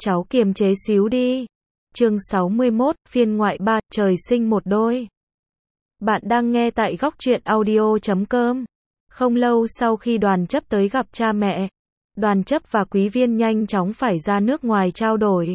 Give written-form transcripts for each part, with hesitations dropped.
Cháu kiềm chế xíu đi. Chương 61, phiên ngoại 3, trời sinh một đôi. Bạn đang nghe tại góc truyện audio.com. Không lâu sau khi Đoàn Chấp tới gặp cha mẹ, Đoàn Chấp và Quý Viên nhanh chóng phải ra nước ngoài trao đổi.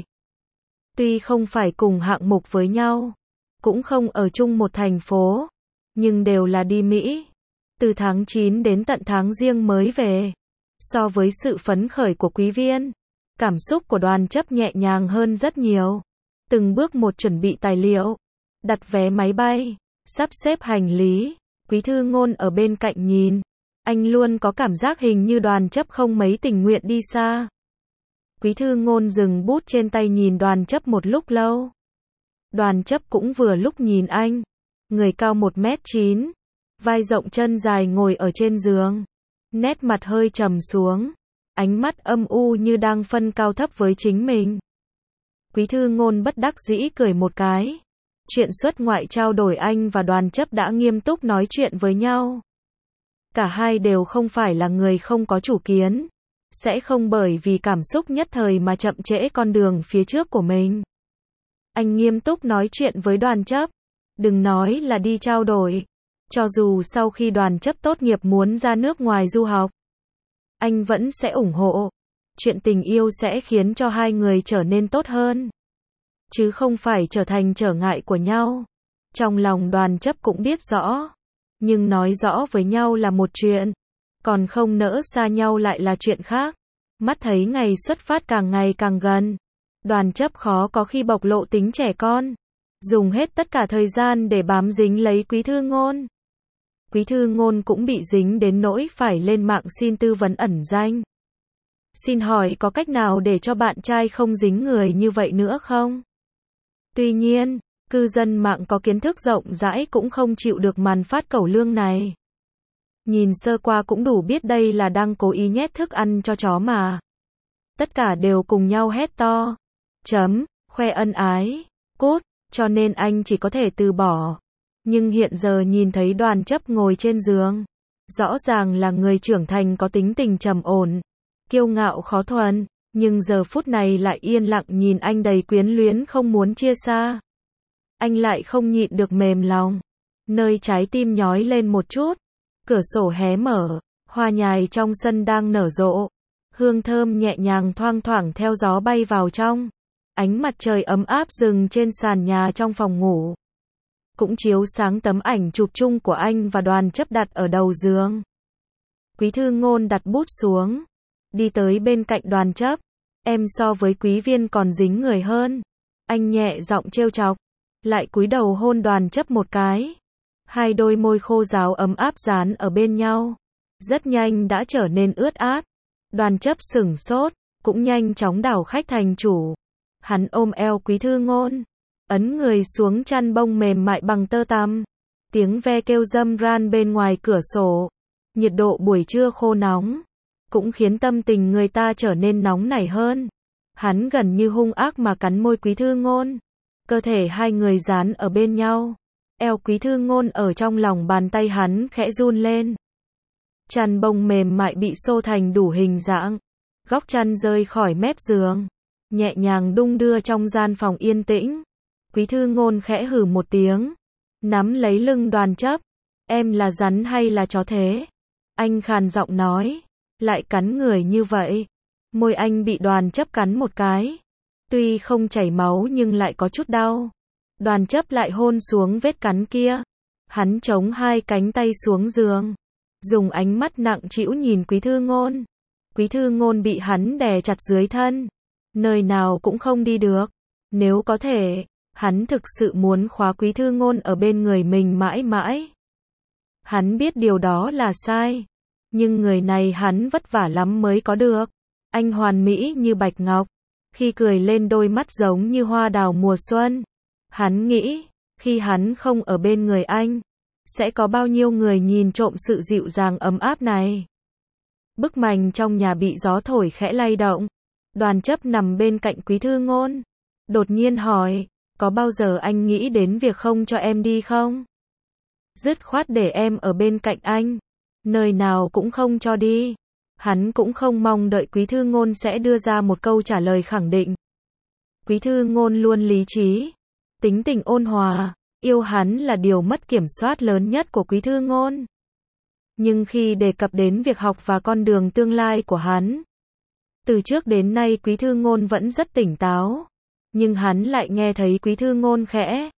Tuy không phải cùng hạng mục với nhau, cũng không ở chung một thành phố, nhưng đều là đi Mỹ. Từ tháng 9 đến tận tháng Giêng mới về. So với sự phấn khởi của Quý Viên, cảm xúc của Đoàn Chấp nhẹ nhàng hơn rất nhiều. Từng bước một chuẩn bị tài liệu, đặt vé máy bay, sắp xếp hành lý. Quý Thư Ngôn ở bên cạnh nhìn, anh luôn có cảm giác hình như Đoàn Chấp không mấy tình nguyện đi xa. Quý Thư Ngôn dừng bút trên tay nhìn Đoàn Chấp một lúc lâu. Đoàn Chấp cũng vừa lúc nhìn anh. Người cao 1m9, vai rộng chân dài ngồi ở trên giường, nét mặt hơi trầm xuống, ánh mắt âm u như đang phân cao thấp với chính mình. Quý Thư Ngôn bất đắc dĩ cười một cái. Chuyện xuất ngoại trao đổi anh và Đoàn Chấp đã nghiêm túc nói chuyện với nhau. Cả hai đều không phải là người không có chủ kiến, sẽ không bởi vì cảm xúc nhất thời mà chậm trễ con đường phía trước của mình. Anh nghiêm túc nói chuyện với Đoàn Chấp, đừng nói là đi trao đổi, cho dù sau khi Đoàn Chấp tốt nghiệp muốn ra nước ngoài du học, anh vẫn sẽ ủng hộ. Chuyện tình yêu sẽ khiến cho hai người trở nên tốt hơn, chứ không phải trở thành trở ngại của nhau. Trong lòng Đoàn Chấp cũng biết rõ, nhưng nói rõ với nhau là một chuyện, còn không nỡ xa nhau lại là chuyện khác. Mắt thấy ngày xuất phát càng ngày càng gần, Đoàn Chấp khó có khi bộc lộ tính trẻ con, dùng hết tất cả thời gian để bám dính lấy Quý Thư Ngôn. Quý Thư Ngôn cũng bị dính đến nỗi phải lên mạng xin tư vấn ẩn danh. Xin hỏi có cách nào để cho bạn trai không dính người như vậy nữa không? Tuy nhiên, cư dân mạng có kiến thức rộng rãi cũng không chịu được màn phát cẩu lương này. Nhìn sơ qua cũng đủ biết đây là đang cố ý nhét thức ăn cho chó mà. Tất cả đều cùng nhau hét to. Khoe ân ái. Cút, cho nên anh chỉ có thể từ bỏ. Nhưng hiện giờ nhìn thấy Đoàn Chấp ngồi trên giường, rõ ràng là người trưởng thành có tính tình trầm ổn, kiêu ngạo khó thuần, nhưng giờ phút này lại yên lặng nhìn anh đầy quyến luyến không muốn chia xa. Anh lại không nhịn được mềm lòng, nơi trái tim nhói lên một chút. Cửa sổ hé mở, hoa nhài trong sân đang nở rộ, hương thơm nhẹ nhàng thoang thoảng theo gió bay vào trong. Ánh mặt trời ấm áp dừng trên sàn nhà trong phòng ngủ, cũng chiếu sáng tấm ảnh chụp chung của anh và Đoàn Chấp đặt ở đầu giường. Quý Thư Ngôn đặt bút xuống, đi tới bên cạnh Đoàn Chấp. Em so với Quý Viên còn dính người hơn. Anh nhẹ giọng trêu chọc, lại cúi đầu hôn Đoàn Chấp một cái. Hai đôi môi khô ráo ấm áp dán ở bên nhau, rất nhanh đã trở nên ướt át. Đoàn Chấp sửng sốt, cũng nhanh chóng đảo khách thành chủ. Hắn ôm eo Quý Thư Ngôn, ấn người xuống chăn bông mềm mại bằng tơ tằm. Tiếng ve kêu râm ran bên ngoài cửa sổ. Nhiệt độ buổi trưa khô nóng, cũng khiến tâm tình người ta trở nên nóng nảy hơn. Hắn gần như hung ác mà cắn môi Quý Thư Ngôn. Cơ thể hai người dán ở bên nhau. Eo Quý Thư Ngôn ở trong lòng bàn tay hắn khẽ run lên. Chăn bông mềm mại bị xô thành đủ hình dạng. Góc chăn rơi khỏi mép giường, nhẹ nhàng đung đưa trong gian phòng yên tĩnh. Quý Thư Ngôn khẽ hừ một tiếng, nắm lấy lưng Đoàn Chấp. Em là rắn hay là chó thế? Anh khàn giọng nói, lại cắn người như vậy. Môi anh bị Đoàn Chấp cắn một cái, tuy không chảy máu nhưng lại có chút đau. Đoàn Chấp lại hôn xuống vết cắn kia. Hắn chống hai cánh tay xuống giường, dùng ánh mắt nặng trĩu nhìn Quý Thư Ngôn. Quý Thư Ngôn bị hắn đè chặt dưới thân, nơi nào cũng không đi được. Nếu có thể, hắn thực sự muốn khóa Quý Thư Ngôn ở bên người mình mãi mãi. Hắn biết điều đó là sai, nhưng người này hắn vất vả lắm mới có được. Anh hoàn mỹ như bạch ngọc, khi cười lên đôi mắt giống như hoa đào mùa xuân. Hắn nghĩ, khi hắn không ở bên người anh, sẽ có bao nhiêu người nhìn trộm sự dịu dàng ấm áp này. Bức mành trong nhà bị gió thổi khẽ lay động. Đoàn Chấp nằm bên cạnh Quý Thư Ngôn, đột nhiên hỏi, có bao giờ anh nghĩ đến việc không cho em đi không? Dứt khoát để em ở bên cạnh anh, nơi nào cũng không cho đi. Hắn cũng không mong đợi Quý Thư Ngôn sẽ đưa ra một câu trả lời khẳng định. Quý Thư Ngôn luôn lý trí, tính tình ôn hòa, yêu hắn là điều mất kiểm soát lớn nhất của Quý Thư Ngôn. Nhưng khi đề cập đến việc học và con đường tương lai của hắn, từ trước đến nay Quý Thư Ngôn vẫn rất tỉnh táo, nhưng hắn lại nghe thấy Quý Thư Ngôn khẽ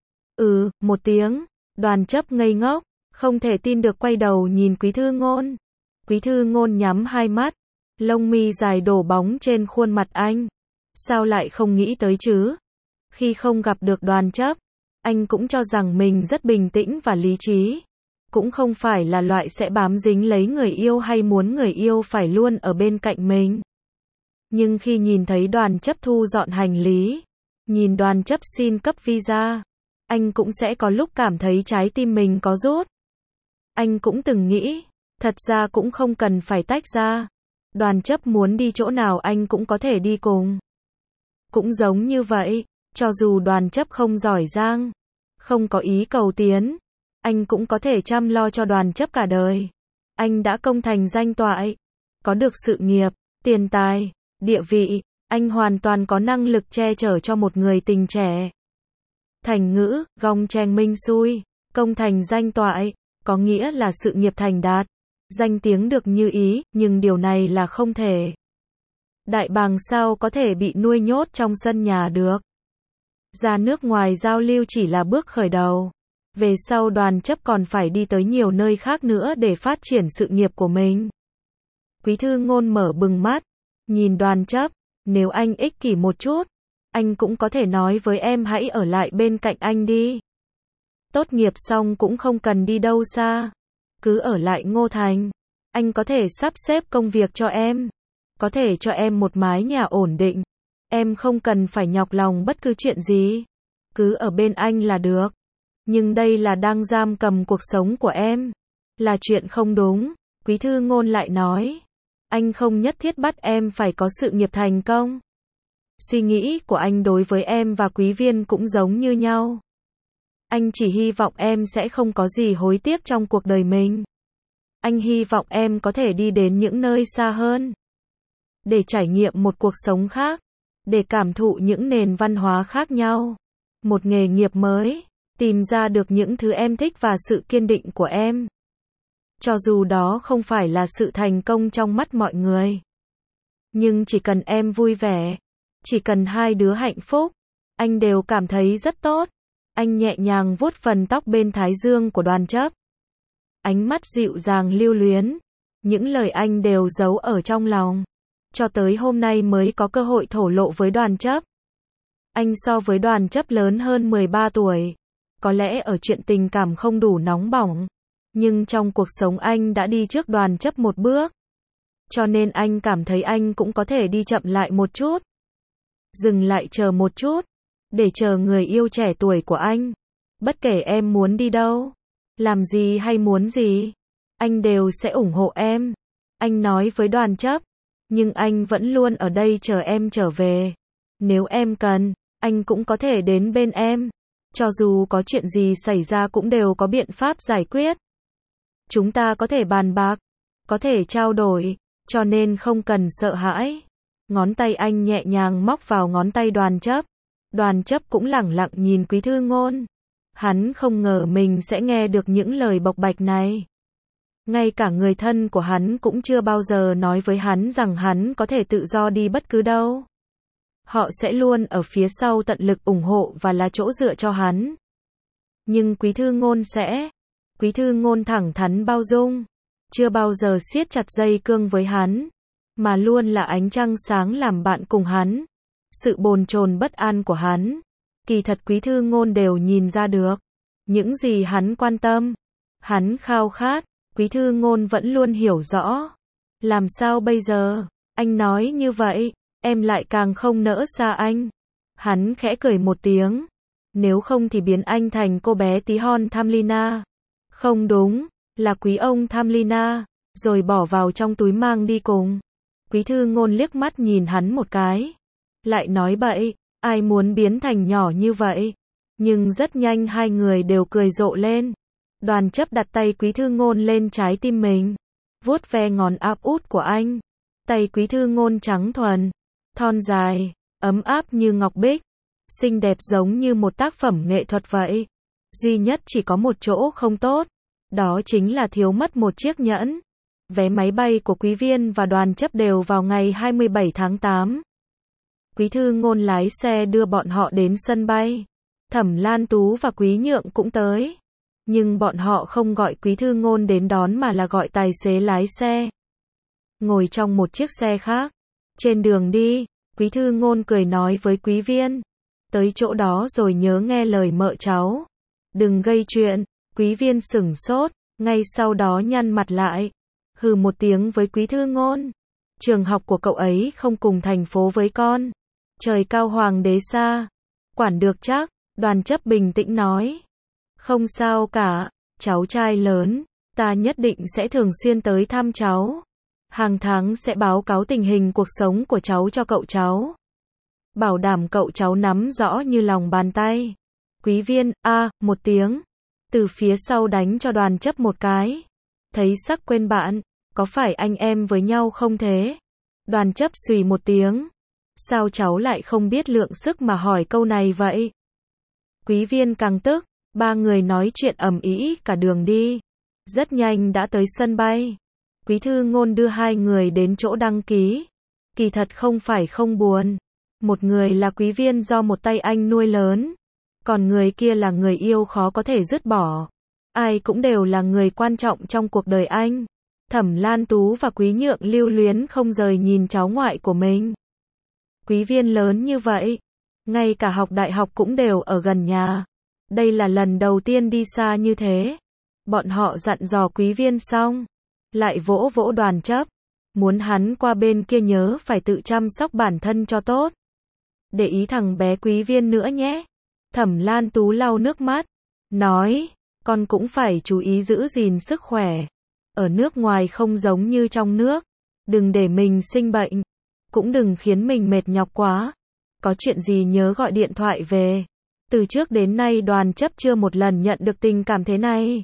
một tiếng. Đoàn Chấp ngây ngốc, không thể tin được quay đầu nhìn Quý Thư Ngôn. Quý Thư Ngôn nhắm hai mắt, lông mi dài đổ bóng trên khuôn mặt anh. Sao lại không nghĩ tới chứ? Khi không gặp được Đoàn Chấp, anh cũng cho rằng mình rất bình tĩnh và lý trí. Cũng không phải là loại sẽ bám dính lấy người yêu hay muốn người yêu phải luôn ở bên cạnh mình. Nhưng khi nhìn thấy Đoàn Chấp thu dọn hành lý, nhìn Đoàn Chấp xin cấp visa, anh cũng sẽ có lúc cảm thấy trái tim mình có rút. Anh cũng từng nghĩ, thật ra cũng không cần phải tách ra. Đoàn Chấp muốn đi chỗ nào anh cũng có thể đi cùng. Cũng giống như vậy, cho dù Đoàn Chấp không giỏi giang, không có ý cầu tiến, anh cũng có thể chăm lo cho Đoàn Chấp cả đời. Anh đã công thành danh toại, có được sự nghiệp, tiền tài, địa vị, anh hoàn toàn có năng lực che chở cho một người tình trẻ. Thành ngữ, gong cheng minh xui, công thành danh toại, có nghĩa là sự nghiệp thành đạt, danh tiếng được như ý, nhưng điều này là không thể. Đại bàng sao có thể bị nuôi nhốt trong sân nhà được. Ra nước ngoài giao lưu chỉ là bước khởi đầu. Về sau Đoàn Chấp còn phải đi tới nhiều nơi khác nữa để phát triển sự nghiệp của mình. Quý Thư Ngôn mở bừng mắt, nhìn Đoàn Chấp, nếu anh ích kỷ một chút, anh cũng có thể nói với em hãy ở lại bên cạnh anh đi. Tốt nghiệp xong cũng không cần đi đâu xa, cứ ở lại Ngô Thành. Anh có thể sắp xếp công việc cho em, có thể cho em một mái nhà ổn định. Em không cần phải nhọc lòng bất cứ chuyện gì, cứ ở bên anh là được. Nhưng đây là đang giam cầm cuộc sống của em, là chuyện không đúng. Quý Thư Ngôn lại nói, anh không nhất thiết bắt em phải có sự nghiệp thành công. Suy nghĩ của anh đối với em và Quý Viên cũng giống như nhau. Anh chỉ hy vọng em sẽ không có gì hối tiếc trong cuộc đời mình. Anh hy vọng em có thể đi đến những nơi xa hơn, để trải nghiệm một cuộc sống khác, để cảm thụ những nền văn hóa khác nhau, một nghề nghiệp mới, tìm ra được những thứ em thích và sự kiên định của em. Cho dù đó không phải là sự thành công trong mắt mọi người, nhưng chỉ cần em vui vẻ, chỉ cần hai đứa hạnh phúc, anh đều cảm thấy rất tốt. Anh nhẹ nhàng vuốt phần tóc bên thái dương của Đoàn Chấp. Ánh mắt dịu dàng lưu luyến, những lời anh đều giấu ở trong lòng, cho tới hôm nay mới có cơ hội thổ lộ với Đoàn Chấp. Anh so với Đoàn Chấp lớn hơn 13 tuổi, có lẽ ở chuyện tình cảm không đủ nóng bỏng, nhưng trong cuộc sống anh đã đi trước Đoàn Chấp một bước. Cho nên anh cảm thấy anh cũng có thể đi chậm lại một chút. Dừng lại chờ một chút, để chờ người yêu trẻ tuổi của anh. Bất kể em muốn đi đâu, làm gì hay muốn gì, anh đều sẽ ủng hộ em. Anh nói với Đoàn Chấp, nhưng anh vẫn luôn ở đây chờ em trở về. Nếu em cần, anh cũng có thể đến bên em. Cho dù có chuyện gì xảy ra cũng đều có biện pháp giải quyết. Chúng ta có thể bàn bạc, có thể trao đổi, cho nên không cần sợ hãi. Ngón tay anh nhẹ nhàng móc vào ngón tay Đoàn Chấp. Đoàn Chấp cũng lẳng lặng nhìn Quý Thư Ngôn. Hắn không ngờ mình sẽ nghe được những lời bộc bạch này. Ngay cả người thân của hắn cũng chưa bao giờ nói với hắn rằng hắn có thể tự do đi bất cứ đâu. Họ sẽ luôn ở phía sau tận lực ủng hộ và là chỗ dựa cho hắn. Nhưng Quý Thư Ngôn sẽ. Quý Thư Ngôn thẳng thắn bao dung, chưa bao giờ siết chặt dây cương với hắn, mà luôn là ánh trăng sáng làm bạn cùng hắn. Sự bồn chồn bất an của hắn, kỳ thật Quý Thư Ngôn đều nhìn ra được. Những gì hắn quan tâm, hắn khao khát, Quý Thư Ngôn vẫn luôn hiểu rõ. Làm sao bây giờ? Anh nói như vậy, em lại càng không nỡ xa anh. Hắn khẽ cười một tiếng. Nếu không thì biến anh thành cô bé tí hon Thamlina. Không đúng, là quý ông Thamlina, rồi bỏ vào trong túi mang đi cùng. Quý Thư Ngôn liếc mắt nhìn hắn một cái, lại nói bậy, ai muốn biến thành nhỏ như vậy. Nhưng rất nhanh hai người đều cười rộ lên. Đoàn Chấp đặt tay Quý Thư Ngôn lên trái tim mình, vuốt ve ngón áp út của anh. Tay Quý Thư Ngôn trắng thuần, thon dài, ấm áp như ngọc bích. xinh đẹp giống như một tác phẩm nghệ thuật vậy. Duy nhất chỉ có một chỗ không tốt, đó chính là thiếu mất một chiếc nhẫn. Vé máy bay của Quý Viên và Đoàn Chấp đều vào ngày 27 tháng 8. Quý Thư Ngôn lái xe đưa bọn họ đến sân bay. Thẩm Lan Tú và Quý Nhượng cũng tới. Nhưng bọn họ không gọi Quý Thư Ngôn đến đón mà là gọi tài xế lái xe. Ngồi trong một chiếc xe khác. Trên đường đi, Quý Thư Ngôn cười nói với Quý Viên. Tới chỗ đó rồi nhớ nghe lời mợ cháu. Đừng gây chuyện. Quý Viên sửng sốt, ngay sau đó nhăn mặt lại. Hừ một tiếng với Quý Thư Ngôn. Trường học của cậu ấy không cùng thành phố với con. Trời cao hoàng đế xa. Quản được chắc, Đoàn Chấp bình tĩnh nói. Không sao cả, cháu trai lớn, ta nhất định sẽ thường xuyên tới thăm cháu. Hàng tháng sẽ báo cáo tình hình cuộc sống của cháu cho cậu cháu. Bảo đảm cậu cháu nắm rõ như lòng bàn tay. Quý Viên, một tiếng. Từ phía sau đánh cho Đoàn Chấp một cái. Thấy sắc quên bạn, có phải anh em với nhau không thế? Đoàn Chấp xùy một tiếng. Sao cháu lại không biết lượng sức mà hỏi câu này vậy? Quý Viên càng tức, ba người nói chuyện ầm ĩ cả đường đi. Rất nhanh đã tới sân bay. Quý Thư Ngôn đưa hai người đến chỗ đăng ký. Kỳ thật không phải không buồn. Một người là Quý Viên do một tay anh nuôi lớn. Còn người kia là người yêu khó có thể dứt bỏ. Ai cũng đều là người quan trọng trong cuộc đời anh. Thẩm Lan Tú và Quý Nhượng lưu luyến không rời nhìn cháu ngoại của mình. Quý Viên lớn như vậy, ngay cả học đại học cũng đều ở gần nhà. Đây là lần đầu tiên đi xa như thế. Bọn họ dặn dò Quý Viên xong, lại vỗ vỗ Đoàn Chấp, muốn hắn qua bên kia nhớ phải tự chăm sóc bản thân cho tốt. Để ý thằng bé Quý Viên nữa nhé. Thẩm Lan Tú lau nước mắt, nói, con cũng phải chú ý giữ gìn sức khỏe. Ở nước ngoài không giống như trong nước, đừng để mình sinh bệnh, cũng đừng khiến mình mệt nhọc quá. Có chuyện gì nhớ gọi điện thoại về. Từ trước đến nay Đoàn Chấp chưa một lần nhận được tình cảm thế này.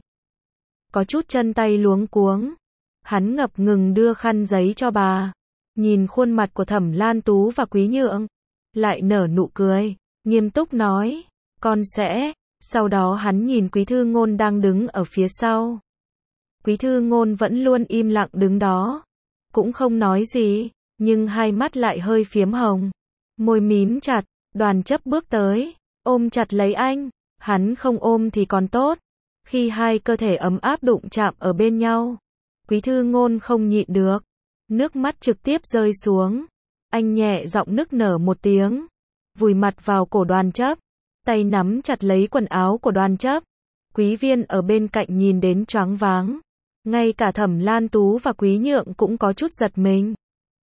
Có chút chân tay luống cuống. Hắn ngập ngừng đưa khăn giấy cho bà. Nhìn khuôn mặt của Thẩm Lan Tú và Quý Nhượng, lại nở nụ cười, nghiêm túc nói, con sẽ. Sau đó hắn nhìn Quý Thư Ngôn đang đứng ở phía sau. Quý Thư Ngôn vẫn luôn im lặng đứng đó, cũng không nói gì, nhưng hai mắt lại hơi phiếm hồng, môi mím chặt. Đoàn Chấp bước tới, ôm chặt lấy anh. Hắn không ôm thì còn tốt. Khi hai cơ thể ấm áp đụng chạm ở bên nhau, Quý Thư Ngôn không nhịn được, nước mắt trực tiếp rơi xuống. Anh nhẹ giọng nức nở một tiếng, vùi mặt vào cổ Đoàn Chấp, tay nắm chặt lấy quần áo của Đoàn Chấp. Quý Viên ở bên cạnh nhìn đến choáng váng. Ngay cả Thẩm Lan Tú và Quý Nhượng cũng có chút giật mình.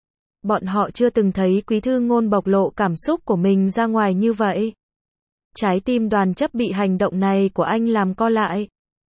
Bọn họ chưa từng thấy Quý Thư Ngôn bộc lộ cảm xúc của mình ra ngoài như vậy. Trái tim Đoàn Chấp bị hành động này của anh làm co lại.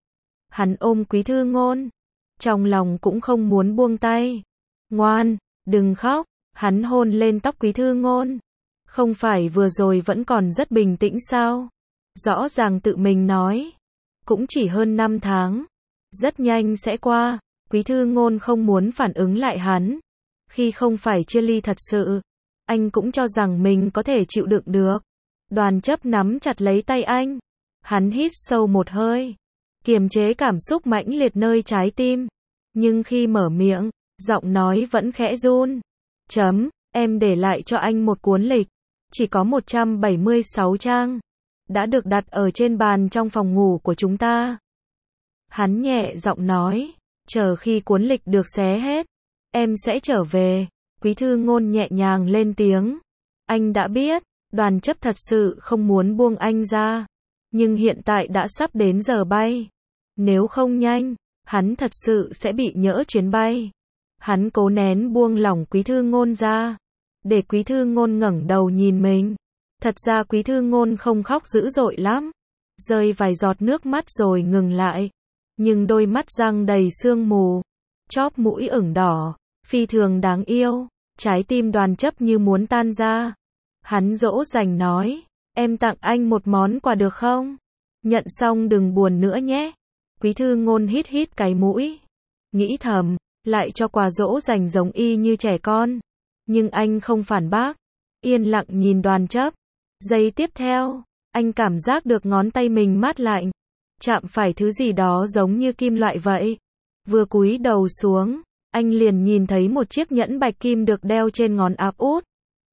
Hắn ôm Quý Thư Ngôn, trong lòng cũng không muốn buông tay. Ngoan, đừng khóc. Hắn hôn lên tóc Quý Thư Ngôn. Không phải vừa rồi vẫn còn rất bình tĩnh sao? Rõ ràng tự mình nói. Cũng chỉ hơn 5 tháng. Rất nhanh sẽ qua. Quý Thư Ngôn không muốn phản ứng lại hắn. Khi không phải chia ly thật sự, anh cũng cho rằng mình có thể chịu đựng được. Đoàn Chấp nắm chặt lấy tay anh. Hắn hít sâu một hơi, kiềm chế cảm xúc mãnh liệt nơi trái tim. Nhưng khi mở miệng, giọng nói vẫn khẽ run. Em để lại cho anh một cuốn lịch. Chỉ có 176 trang. Đã được đặt ở trên bàn trong phòng ngủ của chúng ta. Hắn nhẹ giọng nói. Chờ khi cuốn lịch được xé hết, em sẽ trở về. Quý Thư Ngôn nhẹ nhàng lên tiếng. Anh đã biết. Đoàn Chấp thật sự không muốn buông anh ra. Nhưng hiện tại đã sắp đến giờ bay. Nếu không nhanh, hắn thật sự sẽ bị nhỡ chuyến bay. Hắn cố nén buông lỏng Quý Thư Ngôn ra, để Quý Thư Ngôn ngẩng đầu nhìn mình. Thật ra Quý Thư Ngôn không khóc dữ dội lắm, rơi vài giọt nước mắt rồi ngừng lại. Nhưng đôi mắt răng đầy sương mù, chóp mũi ửng đỏ, phi thường đáng yêu. Trái tim Đoàn Chấp như muốn tan ra. Hắn dỗ dành nói, em tặng anh một món quà được không? Nhận xong đừng buồn nữa nhé. Quý Thư Ngôn hít hít cái mũi, nghĩ thầm, lại cho quà dỗ dành giống y như trẻ con. Nhưng anh không phản bác, yên lặng nhìn Đoàn Chấp. Giây tiếp theo, anh cảm giác được ngón tay mình mát lạnh, chạm phải thứ gì đó giống như kim loại vậy. Vừa cúi đầu xuống, anh liền nhìn thấy một chiếc nhẫn bạch kim được đeo trên ngón áp út.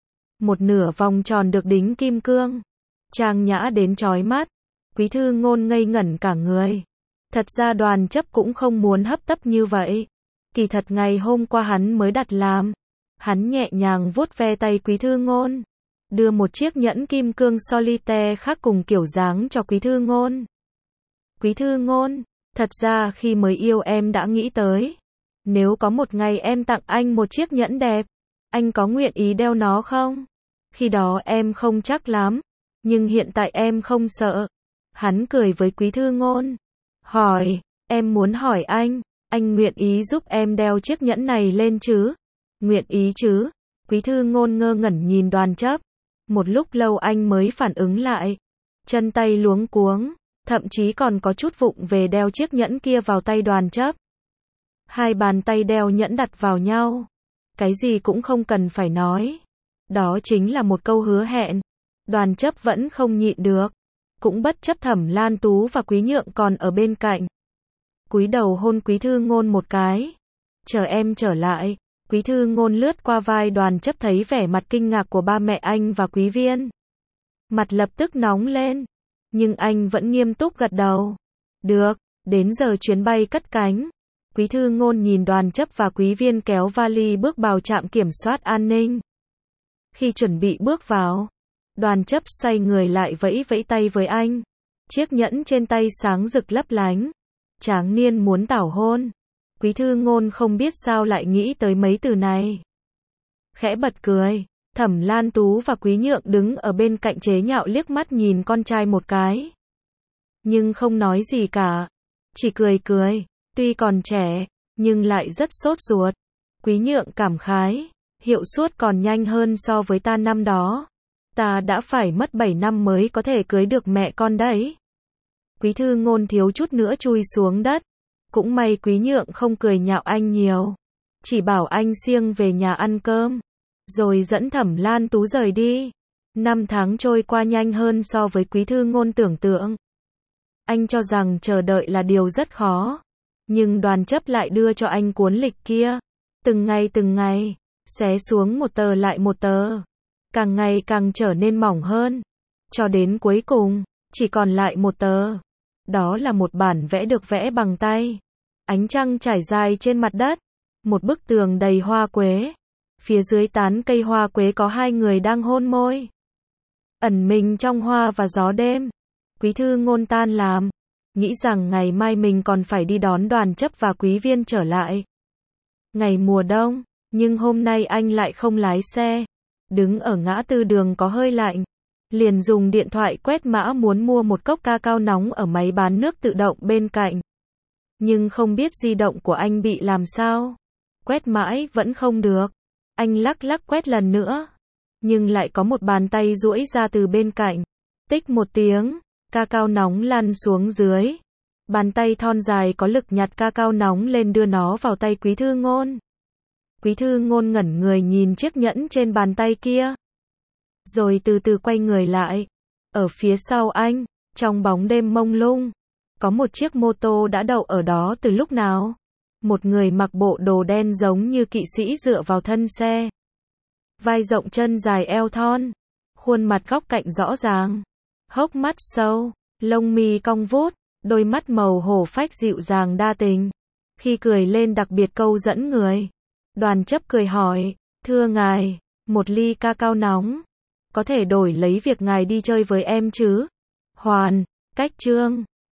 Một nửa vòng tròn được đính kim cương, trang nhã đến chói mắt. Quý Thư Ngôn ngây ngẩn cả người. Thật ra Đoàn Chấp cũng không muốn hấp tấp như vậy. Kỳ thật ngày hôm qua hắn mới đặt làm. Hắn nhẹ nhàng vuốt ve tay Quý Thư Ngôn, đưa một chiếc nhẫn kim cương solitaire khác cùng kiểu dáng cho Quý Thư Ngôn. Quý Thư Ngôn, thật ra khi mới yêu em đã nghĩ tới, nếu có một ngày em tặng anh một chiếc nhẫn đẹp, anh có nguyện ý đeo nó không? Khi đó em không chắc lắm, nhưng hiện tại em không sợ. Hắn cười với Quý Thư Ngôn, hỏi, em muốn hỏi anh nguyện ý giúp em đeo chiếc nhẫn này lên chứ? Nguyện ý chứ? Quý Thư Ngôn ngơ ngẩn nhìn Đoàn Chấp. Một lúc lâu anh mới phản ứng lại. Chân tay luống cuống, thậm chí còn có chút vụng về đeo chiếc nhẫn kia vào tay Đoàn Chấp. Hai bàn tay đeo nhẫn đặt vào nhau. Cái gì cũng không cần phải nói. Đó chính là một câu hứa hẹn. Đoàn Chấp vẫn không nhịn được. Cũng bất chấp Thẩm Lan Tú và Quý Nhượng còn ở bên cạnh. Cúi đầu hôn Quý Thư Ngôn một cái. Chờ em trở lại. Quý Thư Ngôn lướt qua vai Đoàn Chấp thấy vẻ mặt kinh ngạc của ba mẹ anh và Quý Viên. Mặt lập tức nóng lên. Nhưng anh vẫn nghiêm túc gật đầu. Được, đến giờ chuyến bay cất cánh. Quý Thư Ngôn nhìn Đoàn Chấp và Quý Viên kéo vali bước vào trạm kiểm soát an ninh. Khi chuẩn bị bước vào, Đoàn Chấp xoay người lại vẫy vẫy tay với anh. Chiếc nhẫn trên tay sáng rực lấp lánh. Tráng niên muốn tảo hôn. Quý Thư Ngôn không biết sao lại nghĩ tới mấy từ này. Khẽ bật cười. Thẩm Lan Tú và Quý Nhượng đứng ở bên cạnh chế nhạo liếc mắt nhìn con trai một cái. Nhưng không nói gì cả. Chỉ cười cười. Tuy còn trẻ, nhưng lại rất sốt ruột. Quý Nhượng cảm khái. Hiệu suất còn nhanh hơn so với ta năm đó. Ta đã phải mất 7 năm mới có thể cưới được mẹ con đấy. Quý Thư Ngôn thiếu chút nữa chui xuống đất. Cũng may Quý Nhượng không cười nhạo anh nhiều. Chỉ bảo anh siêng về nhà ăn cơm. Rồi dẫn Thẩm Lan Tú rời đi. 5 tháng trôi qua nhanh hơn so với Quý Thư Ngôn tưởng tượng. Anh cho rằng chờ đợi là điều rất khó. Nhưng Đoàn Chấp lại đưa cho anh cuốn lịch kia. Từng ngày, xé xuống một tờ lại một tờ. Càng ngày càng trở nên mỏng hơn. Cho đến cuối cùng, chỉ còn lại một tờ. Đó là một bản vẽ được vẽ bằng tay. Ánh trăng trải dài trên mặt đất. Một bức tường đầy hoa quế. Phía dưới tán cây hoa quế có hai người đang hôn môi. Ẩn mình trong hoa và gió đêm. Quý Thư Ngôn tan làm. Nghĩ rằng ngày mai mình còn phải đi đón Đoàn Chấp và Quý Viên trở lại. Ngày mùa đông, nhưng hôm nay anh lại không lái xe. Đứng ở ngã tư đường có hơi lạnh. Liền dùng điện thoại quét mã muốn mua một cốc ca cao nóng ở máy bán nước tự động bên cạnh. Nhưng không biết di động của anh bị làm sao. Quét mãi vẫn không được. Anh lắc lắc quét lần nữa. Nhưng lại có một bàn tay duỗi ra từ bên cạnh. Tích một tiếng, ca cao nóng lăn xuống dưới. Bàn tay thon dài có lực nhặt ca cao nóng lên đưa nó vào tay Quý Thư Ngôn. Quý Thư Ngôn ngẩn người nhìn chiếc nhẫn trên bàn tay kia. Rồi từ từ quay người lại. Ở phía sau anh, trong bóng đêm mông lung, có một chiếc mô tô đã đậu ở đó từ lúc nào. Một người mặc bộ đồ đen giống như kỵ sĩ dựa vào thân xe. Vai rộng chân dài eo thon. Khuôn mặt góc cạnh rõ ràng. Hốc mắt sâu, lông mi cong vút, đôi mắt màu hổ phách dịu dàng đa tình. Khi cười lên đặc biệt câu dẫn người. Đoàn Chấp cười hỏi, thưa ngài, một ly ca cao nóng. Có thể đổi lấy việc ngài đi chơi với em chứ? Hoàn, cách chương.